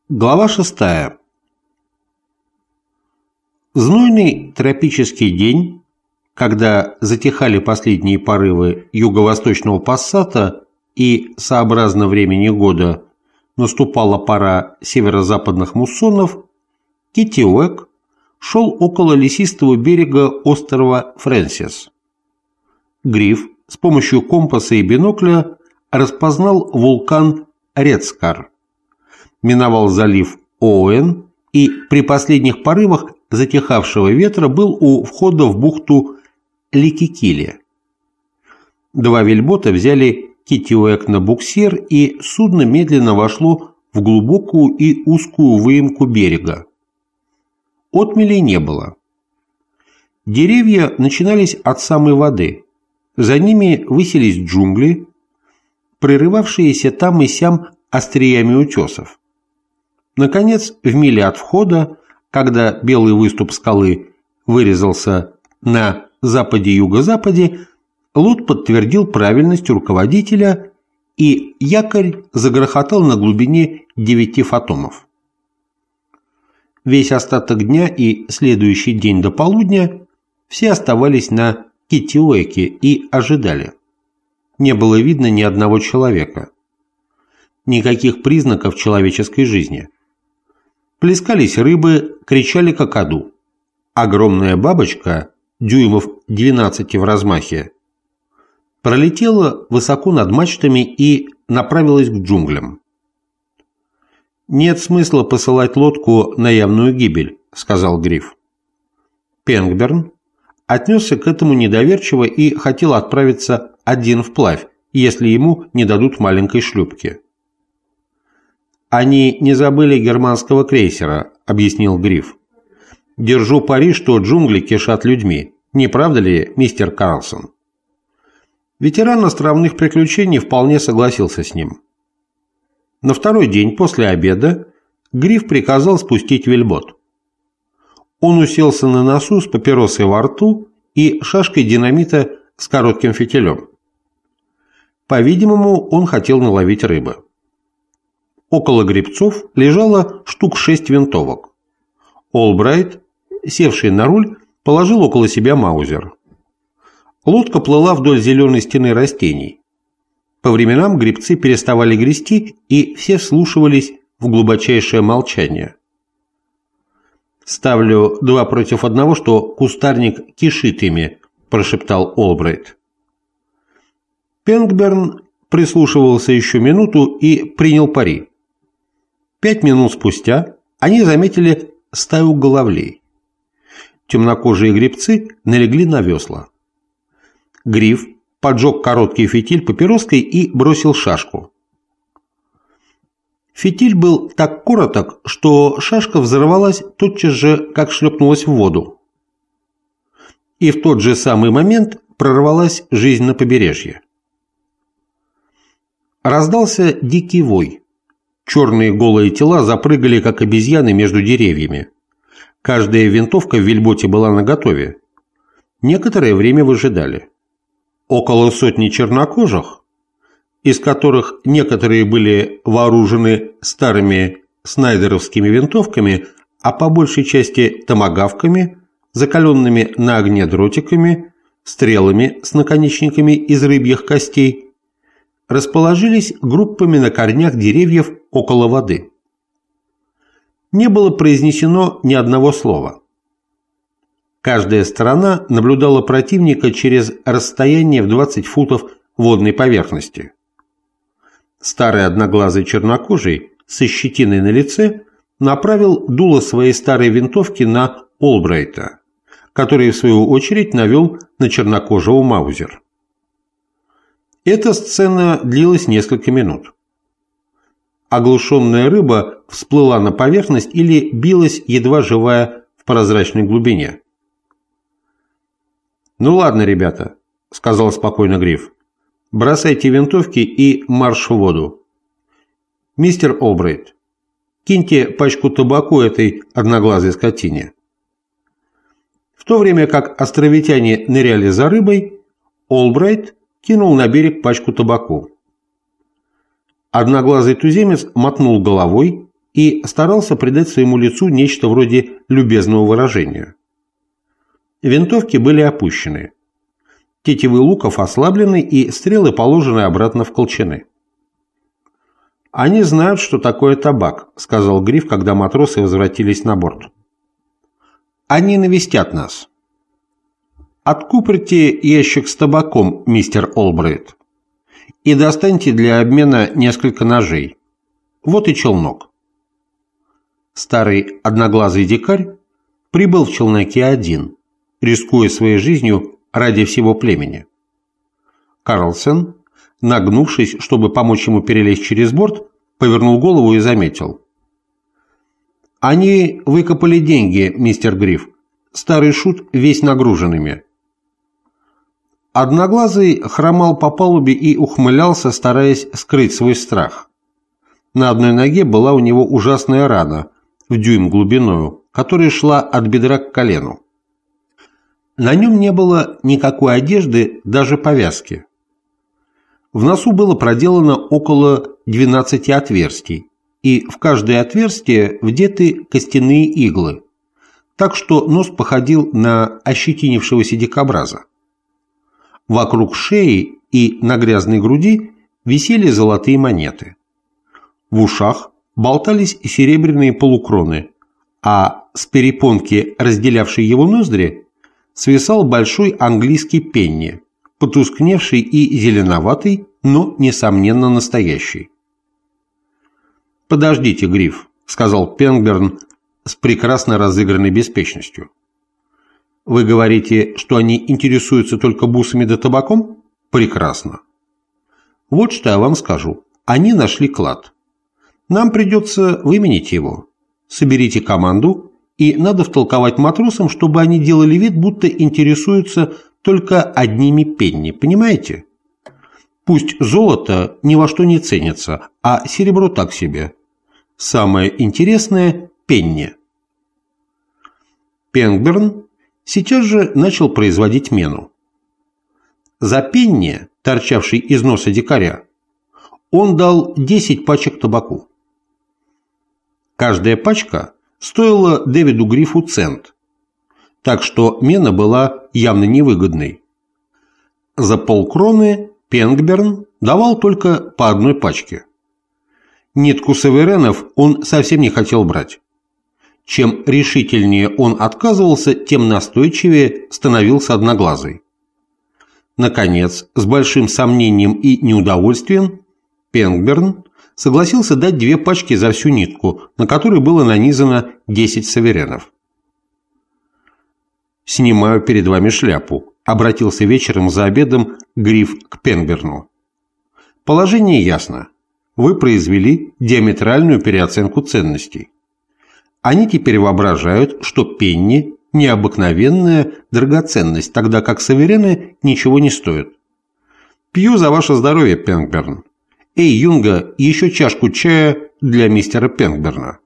Глава 6. Знойный тропический день, когда затихали последние порывы юго-восточного пассата и, сообразно времени года, наступала пора северо-западных муссонов, Китиуэк шел около лесистого берега острова Фрэнсис. Гриф с помощью компаса и бинокля распознал вулкан Редскар, миновал залив Оуэн и при последних порывах затихавшего ветра был у входа в бухту Ликикиле. Два вельбота взяли Китиуэк на буксир, и судно медленно вошло в глубокую и узкую выемку берега. Отмелей не было. Деревья начинались от самой воды, за ними высились джунгли, прерывавшиеся там и сям остриями утесов. Наконец, в миле от входа, когда белый выступ скалы вырезался на западе-юго-западе, Лот подтвердил правильность руководителя, и якорь загрохотал на глубине 9 фотомов. Весь остаток дня и следующий день до полудня все оставались на Китиуэке и ожидали. Не было видно ни одного человека. Никаких признаков человеческой жизни. Плескались рыбы, кричали какаду. Огромная бабочка, дюймов 12 в размахе, пролетела высоко над мачтами и направилась к джунглям. «Нет смысла посылать лодку на явную гибель», — сказал Гриф. Пенгберн отнесся к этому недоверчиво и хотел отправиться один вплавь, если ему не дадут маленькой шлюпки. «Они не забыли германского крейсера», — объяснил Гриф. «Держу пари, что джунгли кишат людьми. Не правда ли, мистер Карлсон?» Ветеран островных приключений вполне согласился с ним. На второй день после обеда Гриф приказал спустить вельбот. Он уселся на носу с папиросой во рту и шашкой динамита с коротким фитилем. По-видимому, он хотел наловить рыбы. Около гребцов лежало штук 6 винтовок. Олбрайт, севший на руль, положил около себя маузер. Лодка плыла вдоль зеленой стены растений. По временам гребцы переставали грести, и все вслушивались в глубочайшее молчание. «Ставлю 2 против 1, что кустарник кишит ими», – прошептал Олбрайт. Пенгберн прислушивался еще минуту и принял пари. 5 минут спустя они заметили стаю головлей. Темнокожие гребцы налегли на весла. Гриф поджег короткий фитиль папироской и бросил шашку. Фитиль был так короток, что шашка взорвалась тотчас же, как шлепнулась в воду. И в тот же самый момент прорвалась жизнь на побережье. Раздался дикий вой. Черные голые тела запрыгали, как обезьяны, между деревьями. Каждая винтовка в вельботе была наготове. Некоторое время выжидали. Около сотни чернокожих, из которых некоторые были вооружены старыми снайдеровскими винтовками, а по большей части томагавками, закаленными на огне дротиками, стрелами с наконечниками из рыбьих костей, расположились группами на корнях деревьев около воды. Не было произнесено ни одного слова. Каждая сторона наблюдала противника через расстояние в 20 футов водной поверхности. Старый одноглазый чернокожий со щетиной на лице направил дуло своей старой винтовки на Олбрайта, который в свою очередь навел на чернокожего маузер. Эта сцена длилась несколько минут. Оглушенная рыба всплыла на поверхность или билась, едва живая, в прозрачной глубине. «Ну ладно, ребята», — сказал спокойно Гриф, — «бросайте винтовки и марш в воду. Мистер Олбрайт, киньте пачку табаку этой одноглазой скотине». В то время как островитяне ныряли за рыбой, Олбрайт кинул на берег пачку табаку. Одноглазый туземец мотнул головой и старался придать своему лицу нечто вроде любезного выражения. Винтовки были опущены. Тетивы луков ослаблены и стрелы положены обратно в колчаны. «Они знают, что такое табак», — сказал Гриф, когда матросы возвратились на борт. «Они навестят нас. Откупорьте ящик с табаком, мистер Олбрайт, и достаньте для обмена несколько ножей. Вот и челнок». Старый одноглазый дикарь прибыл в челноке один, рискуя своей жизнью ради всего племени. Карлсон, нагнувшись, чтобы помочь ему перелезть через борт, повернул голову и заметил: «Они выкопали деньги, мистер Гриф. Старый шут весь нагруженными». Одноглазый хромал по палубе и ухмылялся, стараясь скрыть свой страх. На одной ноге была у него ужасная рана, в дюйм глубиною, которая шла от бедра к колену. На нем не было никакой одежды, даже повязки. В носу было проделано около 12 отверстий, и в каждое отверстие вдеты костяные иглы, так что нос походил на ощетинившегося дикобраза. Вокруг шеи и на грязной груди висели золотые монеты. В ушах болтались серебряные полукроны, а с перепонки, разделявшей его ноздри, свисал большой английский пенни, потускневший и зеленоватый, но, несомненно, настоящий. «Подождите, Гриф», — сказал Пенгберн с прекрасно разыгранной беспечностью. «Вы говорите, что они интересуются только бусами да табаком? Прекрасно. Вот что я вам скажу. Они нашли клад. Нам придется выменить его. Соберите команду, и надо втолковать матросам, чтобы они делали вид, будто интересуются только одними пенни, понимаете? Пусть золото ни во что не ценится, а серебро так себе. Самое интересное – пенни». Пенгберн сейчас же начал производить мену. За пенни, торчавший из носа дикаря, он дал 10 пачек табаку. Каждая пачка стоила Дэвиду Грифу цент, так что мена была явно невыгодной. За полкроны Пенгберн давал только по одной пачке. Нитку саверенов он совсем не хотел брать. Чем решительнее он отказывался, тем настойчивее становился одноглазый. Наконец, с большим сомнением и неудовольствием, Пенгберн согласился дать 2 пачки за всю нитку, на которой было нанизано 10 саверенов. «Снимаю перед вами шляпу», — обратился вечером за обедом Гриф к Пенгберну. «Положение ясно. Вы произвели диаметральную переоценку ценностей. Они теперь воображают, что пенни – необыкновенная драгоценность, тогда как саверены ничего не стоят. Пью за ваше здоровье, Пенгберн. Эй, Юнга, еще чашку чая для мистера Пенгберна».